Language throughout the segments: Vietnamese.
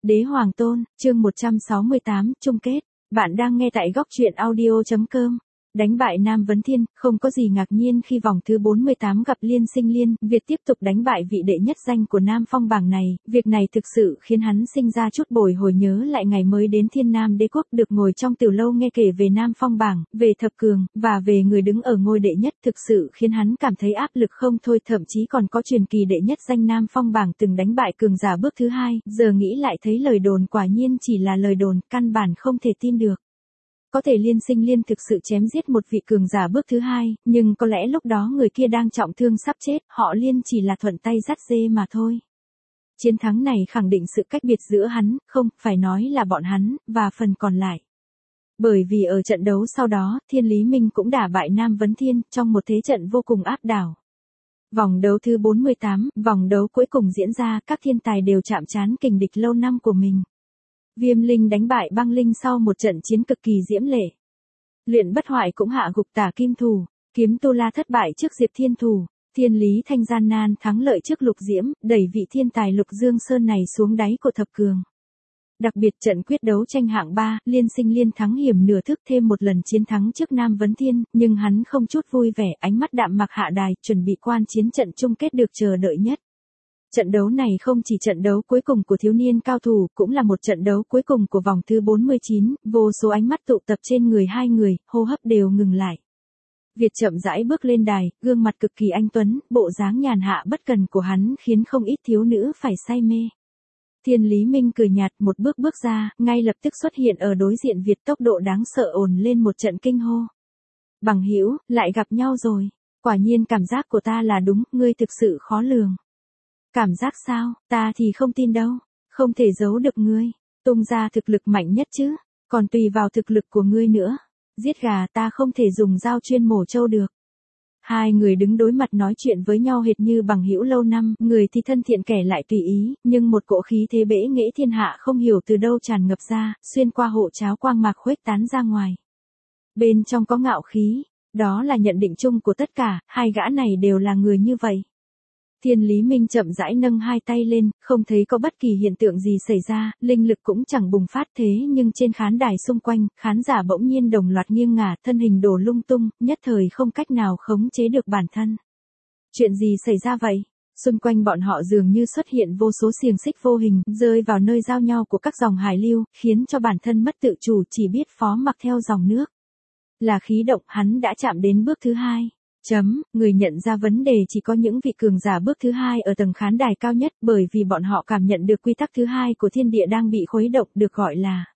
Đế Hoàng Tôn, chương 168, chung kết. Bạn đang nghe tại góc truyện audio.com. Đánh bại Nam Vấn Thiên, không có gì ngạc nhiên khi vòng thứ 48 gặp Liên Sinh Liên, Việt tiếp tục đánh bại vị đệ nhất danh của Nam Phong bảng này, việc này thực sự khiến hắn sinh ra chút bồi hồi nhớ lại ngày mới đến Thiên Nam Đế Quốc được ngồi trong tiểu lâu nghe kể về Nam Phong bảng, về thập cường, và về người đứng ở ngôi đệ nhất thực sự khiến hắn cảm thấy áp lực không thôi, thậm chí còn có truyền kỳ đệ nhất danh Nam Phong bảng từng đánh bại cường giả bước thứ hai, giờ nghĩ lại thấy lời đồn quả nhiên chỉ là lời đồn, căn bản không thể tin được. Có thể Liên Sinh Liên thực sự chém giết một vị cường giả bước thứ hai, nhưng có lẽ lúc đó người kia đang trọng thương sắp chết, họ Liên chỉ là thuận tay dắt dê mà thôi. Chiến thắng này khẳng định sự cách biệt giữa hắn, không, phải nói là bọn hắn, và phần còn lại. Bởi vì ở trận đấu sau đó, Thiên Lý Minh cũng đả bại Nam Vấn Thiên, trong một thế trận vô cùng áp đảo. Vòng đấu thứ 48, vòng đấu cuối cùng diễn ra, các thiên tài đều chạm trán kình địch lâu năm của mình. Viêm Linh đánh bại Băng Linh sau một trận chiến cực kỳ diễm lệ. Luyện Bất Hoại cũng hạ gục Tả Kim Thù, Kiếm Tu La thất bại trước Diệp Thiên Thù, Thiên Lý Thanh gian nan thắng lợi trước Lục Diễm, đẩy vị thiên tài Lục Dương Sơn này xuống đáy của thập cường. Đặc biệt trận quyết đấu tranh hạng 3, Liên Sinh Liên thắng hiểm nửa thức thêm một lần chiến thắng trước Nam Vấn Thiên, nhưng hắn không chút vui vẻ, ánh mắt đạm mạc hạ đài, chuẩn bị quan chiến trận chung kết được chờ đợi nhất. Trận đấu này không chỉ trận đấu cuối cùng của thiếu niên cao thủ, cũng là một trận đấu cuối cùng của vòng thứ 49, vô số ánh mắt tụ tập trên người hai người, hô hấp đều ngừng lại. Việt chậm rãi bước lên đài, gương mặt cực kỳ anh tuấn, bộ dáng nhàn hạ bất cần của hắn khiến không ít thiếu nữ phải say mê. Thiên Lý Minh cười nhạt, một bước bước ra, ngay lập tức xuất hiện ở đối diện Việt, tốc độ đáng sợ ồn lên một trận kinh hô. Bằng hữu, lại gặp nhau rồi. Quả nhiên cảm giác của ta là đúng, ngươi thực sự khó lường. Cảm giác sao, ta thì không tin đâu, không thể giấu được ngươi, tung ra thực lực mạnh nhất chứ, còn tùy vào thực lực của ngươi nữa. Giết gà ta không thể dùng dao chuyên mổ trâu được. Hai người đứng đối mặt nói chuyện với nhau hệt như bằng hữu lâu năm, người thì thân thiện kẻ lại tùy ý, nhưng một cỗ khí thế bẽ nghễ thiên hạ không hiểu từ đâu tràn ngập ra, xuyên qua hộ cháo quang mạc khuếch tán ra ngoài. Bên trong có ngạo khí, đó là nhận định chung của tất cả, hai gã này đều là người như vậy. Thiên Lý Minh chậm rãi nâng hai tay lên, không thấy có bất kỳ hiện tượng gì xảy ra, linh lực cũng chẳng bùng phát thế nhưng trên khán đài xung quanh, khán giả bỗng nhiên đồng loạt nghiêng ngả, thân hình đổ lung tung, nhất thời không cách nào khống chế được bản thân. Chuyện gì xảy ra vậy? Xung quanh bọn họ dường như xuất hiện vô số xiềng xích vô hình, rơi vào nơi giao nhau của các dòng hải lưu, khiến cho bản thân mất tự chủ, chỉ biết phó mặc theo dòng nước. Là khí động, hắn đã chạm đến bước thứ hai. Người nhận ra vấn đề chỉ có những vị cường giả bước thứ hai ở tầng khán đài cao nhất, bởi vì bọn họ cảm nhận được quy tắc thứ hai của thiên địa đang bị khuấy động, được gọi là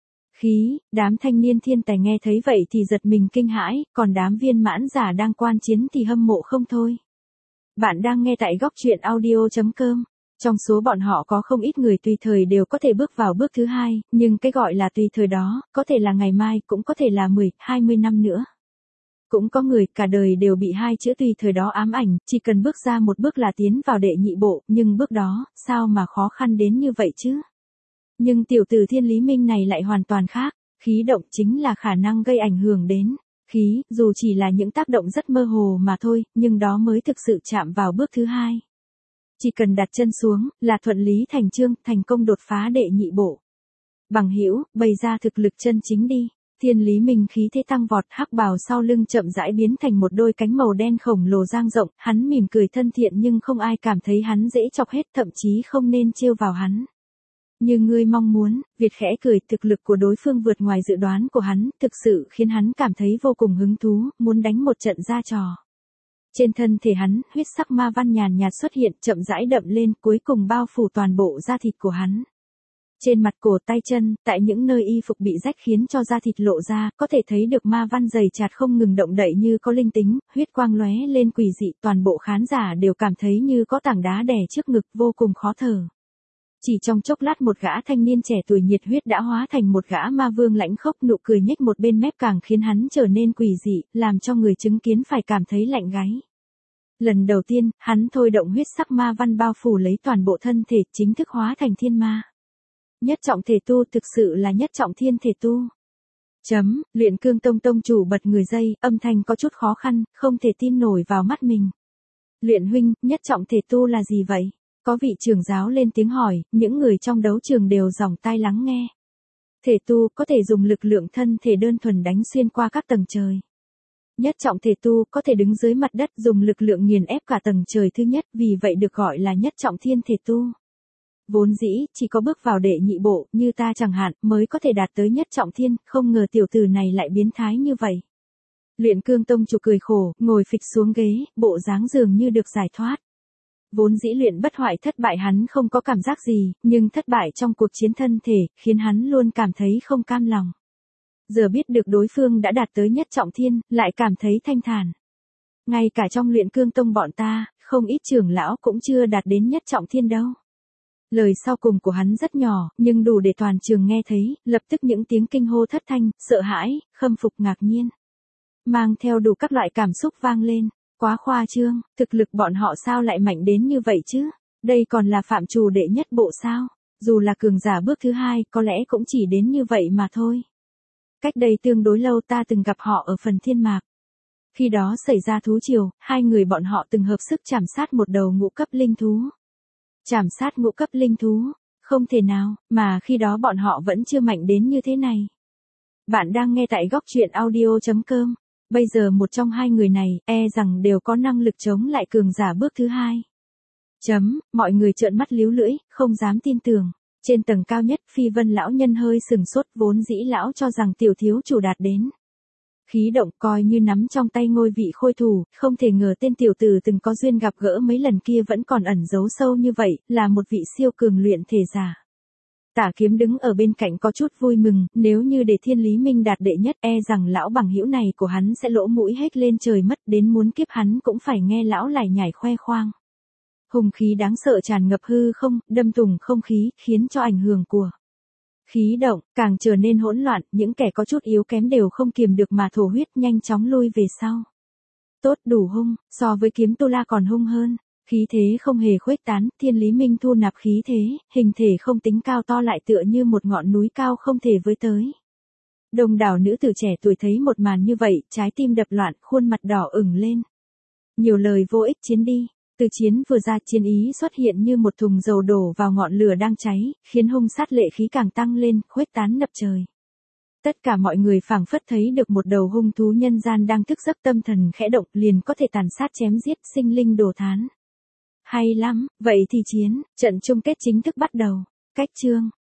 khí. Đám thanh niên thiên tài nghe thấy vậy thì giật mình kinh hãi, còn đám viên mãn giả đang quan chiến thì hâm mộ không thôi. Bạn đang nghe tại góc truyện audio.com. Trong số bọn họ có không ít người tùy thời đều có thể bước vào bước thứ hai, nhưng cái gọi là tùy thời đó, có thể là ngày mai, cũng có thể là 10, 20 năm nữa. Cũng có người cả đời đều bị hai chữ tùy thời đó ám ảnh, chỉ cần bước ra một bước là tiến vào đệ nhị bộ, nhưng bước đó, sao mà khó khăn đến như vậy chứ? Nhưng tiểu tử Thiên Lý Minh này lại hoàn toàn khác, khí động chính là khả năng gây ảnh hưởng đến. Khí, dù chỉ là những tác động rất mơ hồ mà thôi, nhưng đó mới thực sự chạm vào bước thứ hai. Chỉ cần đặt chân xuống, là thuận lý thành chương, thành công đột phá đệ nhị bộ. Bằng hữu, bày ra thực lực chân chính đi. Thiên Lý Minh khí thế tăng vọt, hắc bào sau lưng chậm rãi biến thành một đôi cánh màu đen khổng lồ dang rộng, hắn mỉm cười thân thiện nhưng không ai cảm thấy hắn dễ chọc hết, thậm chí không nên trêu vào hắn. Như ngươi mong muốn, Việt khẽ cười, thực lực của đối phương vượt ngoài dự đoán của hắn, thực sự khiến hắn cảm thấy vô cùng hứng thú, muốn đánh một trận ra trò. Trên thân thể hắn, huyết sắc ma văn nhàn nhạt xuất hiện, chậm rãi đậm lên, cuối cùng bao phủ toàn bộ da thịt của hắn. Trên mặt, cổ, tay chân, tại những nơi y phục bị rách khiến cho da thịt lộ ra, có thể thấy được ma văn dày chặt không ngừng động đậy như có linh tính, huyết quang lóe lên quỷ dị, toàn bộ khán giả đều cảm thấy như có tảng đá đè trước ngực, vô cùng khó thở. Chỉ trong chốc lát một gã thanh niên trẻ tuổi nhiệt huyết đã hóa thành một gã ma vương lãnh khốc, nụ cười nhếch một bên mép càng khiến hắn trở nên quỷ dị, làm cho người chứng kiến phải cảm thấy lạnh gáy. Lần đầu tiên, hắn thôi động huyết sắc ma văn bao phủ lấy toàn bộ thân thể, chính thức hóa thành thiên ma. Nhất trọng thể tu, thực sự là nhất trọng thiên thể tu. Luyện Cương Tông tông chủ bật người dây, âm thanh có chút khó khăn, không thể tin nổi vào mắt mình. Luyện huynh, nhất trọng thể tu là gì vậy? Có vị trưởng giáo lên tiếng hỏi, những người trong đấu trường đều dòng tai lắng nghe. Thể tu có thể dùng lực lượng thân thể đơn thuần đánh xuyên qua các tầng trời. Nhất trọng thể tu có thể đứng dưới mặt đất dùng lực lượng nghiền ép cả tầng trời thứ nhất, vì vậy được gọi là nhất trọng thiên thể tu. Vốn dĩ, chỉ có bước vào đệ nhị bộ, như ta chẳng hạn, mới có thể đạt tới nhất trọng thiên, không ngờ tiểu tử này lại biến thái như vậy. Luyện Cương Tông chủ cười khổ, ngồi phịch xuống ghế, bộ dáng dường như được giải thoát. Vốn dĩ luyện bất hoại thất bại hắn không có cảm giác gì, nhưng thất bại trong cuộc chiến thân thể, khiến hắn luôn cảm thấy không cam lòng. Giờ biết được đối phương đã đạt tới nhất trọng thiên, lại cảm thấy thanh thản. Ngay cả trong Luyện Cương Tông bọn ta, không ít trưởng lão cũng chưa đạt đến nhất trọng thiên đâu. Lời sau cùng của hắn rất nhỏ, nhưng đủ để toàn trường nghe thấy, lập tức những tiếng kinh hô thất thanh, sợ hãi, khâm phục ngạc nhiên. Mang theo đủ các loại cảm xúc vang lên, quá khoa trương, thực lực bọn họ sao lại mạnh đến như vậy chứ? Đây còn là phạm trù đệ nhất bộ sao? Dù là cường giả bước thứ hai, có lẽ cũng chỉ đến như vậy mà thôi. Cách đây tương đối lâu ta từng gặp họ ở phần thiên mạc. Khi đó xảy ra thú triều, hai người bọn họ từng hợp sức chảm sát một đầu ngũ cấp linh thú. Chảm sát ngũ cấp linh thú, không thể nào, mà khi đó bọn họ vẫn chưa mạnh đến như thế này. Bạn đang nghe tại góc truyện audio.com. Bây giờ một trong hai người này, rằng đều có năng lực chống lại cường giả bước thứ hai. Mọi người trợn mắt líu lưỡi, không dám tin tưởng. Trên tầng cao nhất, Phi Vân lão nhân hơi sừng sốt, vốn dĩ lão cho rằng tiểu thiếu chủ đạt đến. Khí động coi như nắm trong tay ngôi vị khôi thủ, không thể ngờ tên tiểu tử từng có duyên gặp gỡ mấy lần kia vẫn còn ẩn giấu sâu như vậy, là một vị siêu cường luyện thể giả. Tả Kiếm đứng ở bên cạnh có chút vui mừng, nếu như để Thiên Lý Minh đạt đệ nhất, rằng lão bằng hữu này của hắn sẽ lỗ mũi hết lên trời mất, đến muốn kiếp hắn cũng phải nghe lão lải nhải khoe khoang. Hùng khí đáng sợ tràn ngập hư không, đâm thủng không khí, khiến cho ảnh hưởng của khí động càng trở nên hỗn loạn, những kẻ có chút yếu kém đều không kiềm được mà thổ huyết, nhanh chóng lui về sau. Tốt, đủ hung, so với Kiếm Tu La còn hung hơn. Khí thế không hề khuếch tán, Thiên Lý Minh thu nạp khí thế, hình thể không tính cao to lại tựa như một ngọn núi cao không thể với tới. Đông đảo nữ tử trẻ tuổi thấy một màn như vậy, trái tim đập loạn, khuôn mặt đỏ ửng lên. Nhiều lời vô ích, chiến đi. Từ chiến vừa ra, chiến ý xuất hiện như một thùng dầu đổ vào ngọn lửa đang cháy, khiến hung sát lệ khí càng tăng lên, khuếch tán ngập trời. Tất cả mọi người phảng phất thấy được một đầu hung thú nhân gian đang thức giấc, tâm thần khẽ động liền có thể tàn sát chém giết, sinh linh đồ thán. Hay lắm, vậy thì trận chung kết chính thức bắt đầu. Cách chương